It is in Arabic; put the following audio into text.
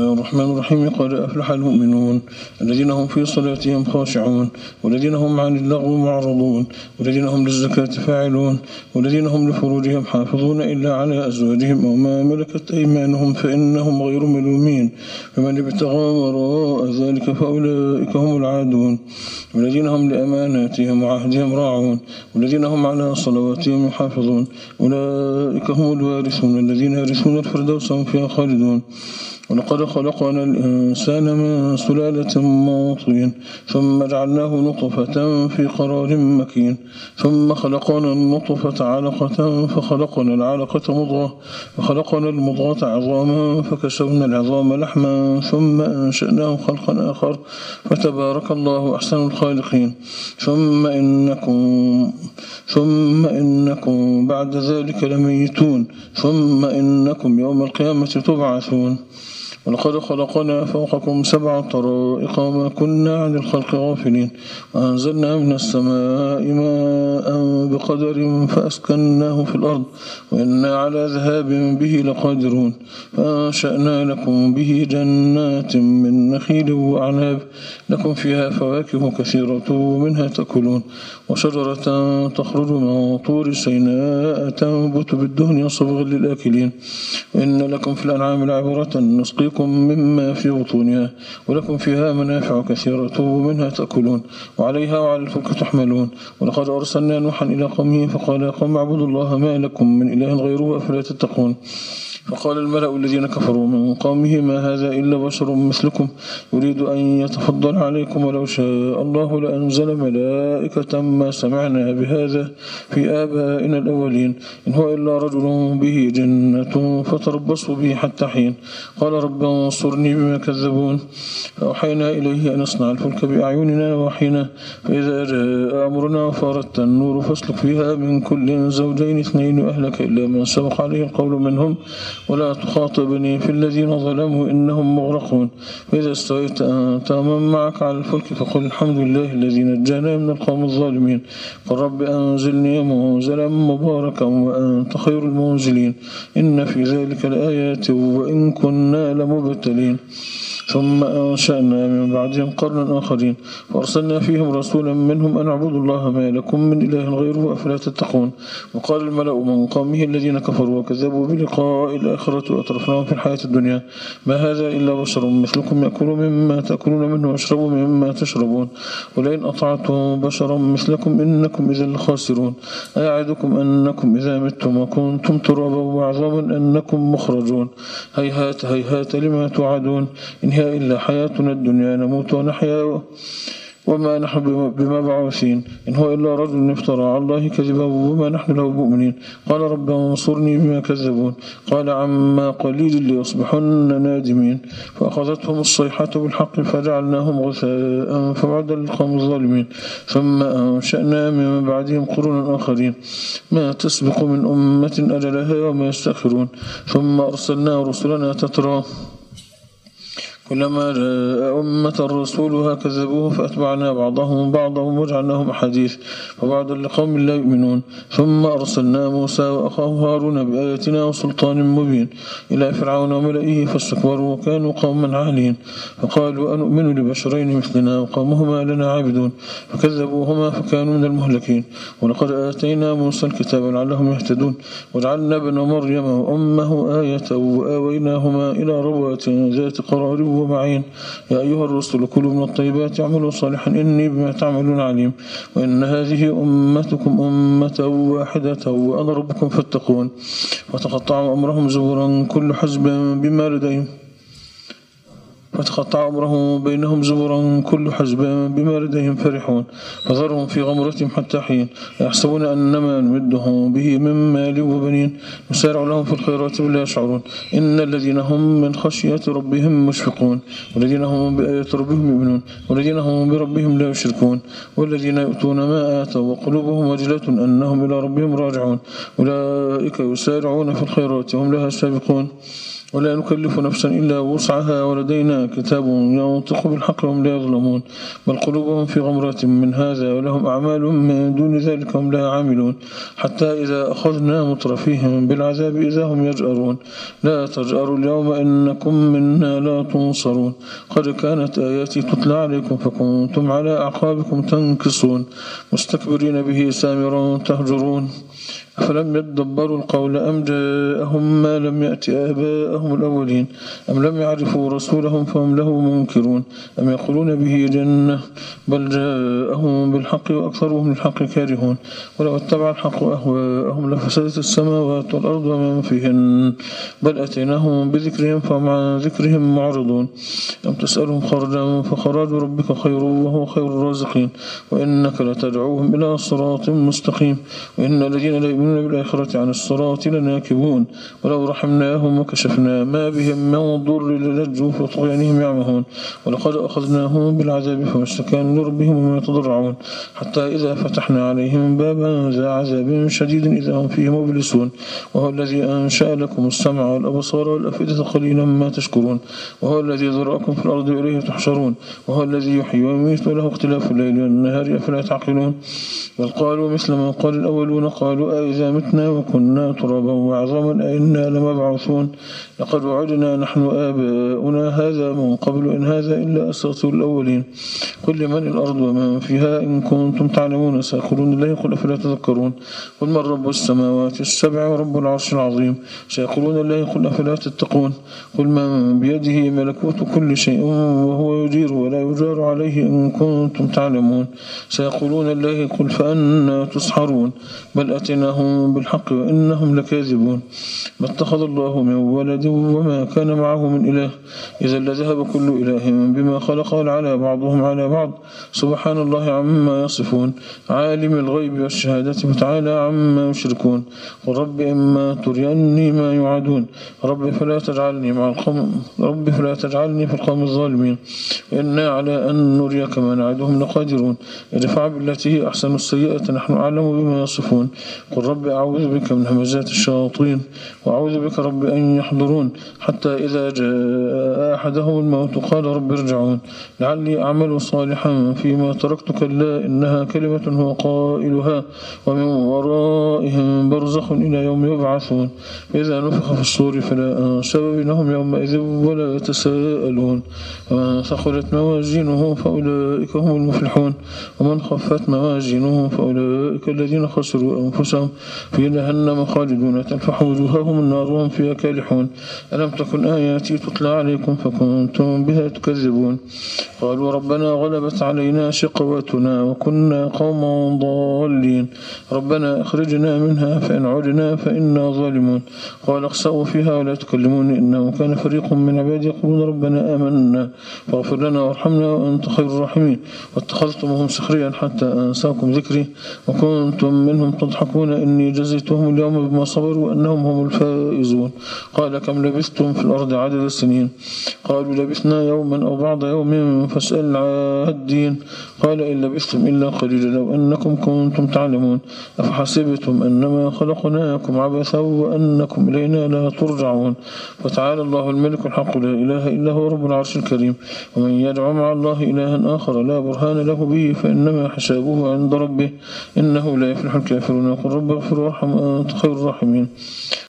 الله الرحمن الرحيم. قد أفلح المؤمنون الذين هم في صلاتهم خاشعون والذين هم عن اللغو معرضون والذين هم للزكاة فاعلون والذين هم لفروجهم حافظون إلا على أزواجهم أو ما ملكت أيمانهم فإنهم غير ملومين، فمن ابتغى وراء ذلك فأولئك هم العادون والذين هم لأماناتهم وعهدهم راعون والذين هم على صلواتهم يحافظون أولئك هم الوارثون الذين يرثون الفردوس هم فيها خالدون. ولقد خلقنا الإنسان من سلالة من طين ثم جعلناه نطفة في قرار مكين ثم خلقنا النطفة علقة فخلقنا العلقة مضغة فخلقنا المضغة عظاما فكسونا العظام لحما ثم أنشأناه خلقا آخر فتبارك الله أحسن الخالقين. ثم إنكم بعد ذلك لميتون ثم إنكم يوم القيامة تبعثون. ولقد خلقنا فوقكم 7 طرائق وما كنا عن الخلق غافلين وأنزلنا من السماء ماء بقدر فأسكناه في الأرض وإنا على ذهاب به لقادرون. فأنشأنا لكم به جنات من نخيل وأعناب لكم فيها فواكه كثيرة ومنها تأكلون وشجرة تخرج من طور سيناء تنبت بالدهن صبغا للآكلين. وإن لكم في الأنعام لعبرة نسقيكم مما في بطونها ولكم فيها منافع كثيرة ومنها تأكلون وعليها وعلى الفلك تحملون. ولقد أرسلنا نوحا إلى قومه فقال يا قوم اعبدوا الله ما لكم من إله غيره أفلا تتقون. فقال الملأ الذين كفروا من قومه ما هذا إلا بشر مثلكم يريد أن يتفضل عليكم ولو شاء الله لأنزل ملائكة ما سمعنا بهذا في آبائنا الأولين إن هو إلا رجل به جنة فتربصوا به حتى حين. قال رب انصرني بما كذبون. فأوحينا إليه أن اصنع الفلك بأعيننا وحينا فإذا جاء أمرنا وفارت النور فاسلك فيها من كل زوجين 2 أهلك إلا من سبق عليه القول منهم ولا تخاطبني في الذين ظلموا إنهم مغرقون. وإذا استويت أنت ومن معك على الفلك فقل الحمد لله الذي نجانا من القوم الظالمين. قل رب أنزلني منزلا مباركا وأنت خير المنزلين إن في ذلك لآيات وإن كنا لمبتلين. ثم أنشأنا من بعدهم قرنا آخرين فأرسلنا فيهم رسولا منهم أن اعبدوا الله ما لكم من إله غيره أفلا تتقون. وقال الملأ من قومه الذين كفروا وكذبوا بلقاء الآخرة وأترفناهم في الحياة الدنيا ما هذا إلا بشر مثلكم يأكل مما تأكلون منه ويشرب مما تشربون ولئن أطعتم بشرا مثلكم إنكم إذا لخاسرون. أيعدكم أنكم إذا متم وكنتم ترابا وعظاما أنكم مخرجون. هيهات هيهات لما توعدون إن هي إلا حياتنا الدنيا نموت ونحيا وما نحن بمبعوثين إن هو إلا رجل افترى على الله كذبا وما نحن له مؤمنين. قال رب انصرني بما كذبون. قال عما قليل ليصبحن نادمين. فأخذتهم الصيحة بالحق فجعلناهم غثاء فبعدا للقوم الظالمين. ثم أنشأنا من بعدهم قرونا آخرين ما تسبق من أمة أجلها وما يستأخرون. ثم أرسلنا رسلنا تترى كلما جاء أمة رسولها كذبوه فأتبعنا بعضهم بعضا وجعلناهم أحاديث فبعدا لقوم لا يؤمنون. ثم أرسلنا موسى وأخاه هارون بآياتنا وسلطان مبين إلى فرعون وملئه فاستكبروا وكانوا قوما عالين فقالوا أنؤمن لبشرين مثلنا وقومهما لنا عابدون فكذبوهما فكانوا من المهلكين. ولقد آتينا موسى الكتاب لعلهم يهتدون وجعلنا ابن مريم وأمه آية وآويناهما إلى ربوة ذات قرار ومعين. يا أيها الرسل كلوا من الطيبات اعملوا صالحا إني بما تعملون عليم. وإن هذه أمتكم أمة واحدة وأنا ربكم فاتقون. وتقطعوا أمرهم زبرا كل حزب بما لديهم فتقطع أمرهم بينهم زبرا كل حزب بما لديهم فرحون. فذرهم في غمرتهم حتى حين يحسبون أنما نمدهم به من مال وبنين نسارع لهم في الخيرات ولا يشعرون. إن الذين هم من خشية ربهم مشفقون والذين هم بآيات ربهم يؤمنون والذين هم بربهم لا يشركون والذين يؤتون ما آتوا وقلوبهم وجلة أنهم إلى ربهم راجعون أولئك يسارعون في الخيرات وهم لها سابقون. ولا نكلف نفسا إلا وسعها ولدينا كتاب ينطق بالحق وهم لا يظلمون بل قلوبهم في غمرة من هذا ولهم أعمال من دون ذلك هم لا عاملون حتى إذا أخذنا مترفيهم بالعذاب إذا هم يجأرون لا تجأروا اليوم إنكم منا لا تنصرون قد كانت آياتي تتلى عليكم فكنتم على أعقابكم تنكصون مستكبرين به سامرا تهجرون أفلم يدبروا القول أم جاءهم ما لم يأت آباءهم الأولين أم لم يعرفوا رسولهم فهم له منكرون أم يقولون به جنة بل جاءهم بالحق وأكثرهم للحق كارهون ولو اتبع الحق أهواءهم لفسدت السماوات والأرض ومن فيهن بل أتيناهم بذكرهم فهم عن ذكرهم معرضون أم تسألهم خرجا فخراج ربك خير وهو خير الرازقين وإنك لتدعوهم إلى صراط مستقيم وإن الذين لا يؤمنون بالآخرة عن الصراط لناكبون ولو رحمناهم وكشفنا ما بهم من ضر للجوا في طغيانهم يعمهون ولقد أخذناهم بالعذاب فما استكانوا لربهم وما يتضرعون حتى إذا فتحنا عليهم بابا ذا عذاب شديد إذا هم فيه مبلسون وهو الذي أنشأ لكم السمع والأبصار والأفئدة قليلا ما تشكرون وهو الذي ذرأكم في الأرض وإليه تحشرون وهو الذي يحيي ويميت وله اختلاف الليل والنهار أفلا تعقلون بل قالوا مثل ما قال الأولون قالوا إذا متنا وكنا ترابا وعظاما أئنا لمبعوثون لقد وعدنا نحن آباؤنا هذا من قبل إن هذا إلا أساطير الأولين قل لمن الأرض ومن فيها إن كنتم تعلمون سيقولون الله قل أفلا تذكرون قل من رب السماوات السبع ورب العرش العظيم سيقولون الله قل أفلا تتقون قل من بيده ملكوت كل شيء وهو يجير ولا يجار عليه إن كنتم تعلمون سيقولون الله قل فأنا تسحرون بل أتيناهم بالحق وإنهم لكاذبون ما اتخذ الله من ولد وما كان معه من إله إذا لذهب كل إله بما خلق ولعلى بعضهم على بعض سبحان الله عما يصفون عالم الغيب والشهادة فتعالى عما يشركون قل رب إما تريني ما يوعدون رب فلا تجعلني في القوم الظالمين وإنا على أن نريك ما نعدهم لقادرون ادفع بالتي هي أحسن السيئة نحن أعلم بما يصفون قل رب أعوذ بك من همزات الشياطين وأعوذ بك رب أن يحضرون حتى إذا جاء أحدهم الموت قال رب ارجعون لعلي أعمل صالحا فيما تركت كلا إنها كلمة هو قائلها ومن ورائهم برزخ إلى يوم يبعثون فإذا نفخ في الصور فلا أنساب بينهم يومئذ ولا يتساءلون ومن ثقلت موازينه فأولئك هم المفلحون ومن خفت موازينه فأولئك الذين خسروا أنفسهم في جهنم خالدون تلفح وجوههم النار وهم فيها كالحون ألم تكن آياتي تتلى عليكم فكنتم بها تكذبون قالوا ربنا غلبت علينا شقوتنا وكنا قوما ضالين ربنا أخرجنا منها فإن عدنا فإنا ظالمون قال اخسأوا فيها ولا تكلمون إنه كان فريق من عبادي يقولون ربنا آمنا فاغفر لنا وارحمنا وأنت خير الراحمين واتخذتموهم سخريا حتى أنساكم ذكري وكنتم منهم تضحكون إني جزيتهم اليوم بما صبروا أنهم هم الفائزون قال كم لبثتم في الأرض عدد السنين قالوا لبثنا يوما أو بعض يوم فاسأل العادين قال إن لبثتم إلا قليلا لو أنكم كنتم تعلمون أفحسبتم أنما خلقناكم عبثا وأنكم إلينا لا ترجعون فتعالى الله الملك الحق لا إله إلا هو رب العرش الكريم ومن يدعو مع الله إلها آخر لا برهان له به فإنما حسابه عند ربه إنه لا يفلح الكافرون وقل رب اغفر وارحم أنت خير الراحمين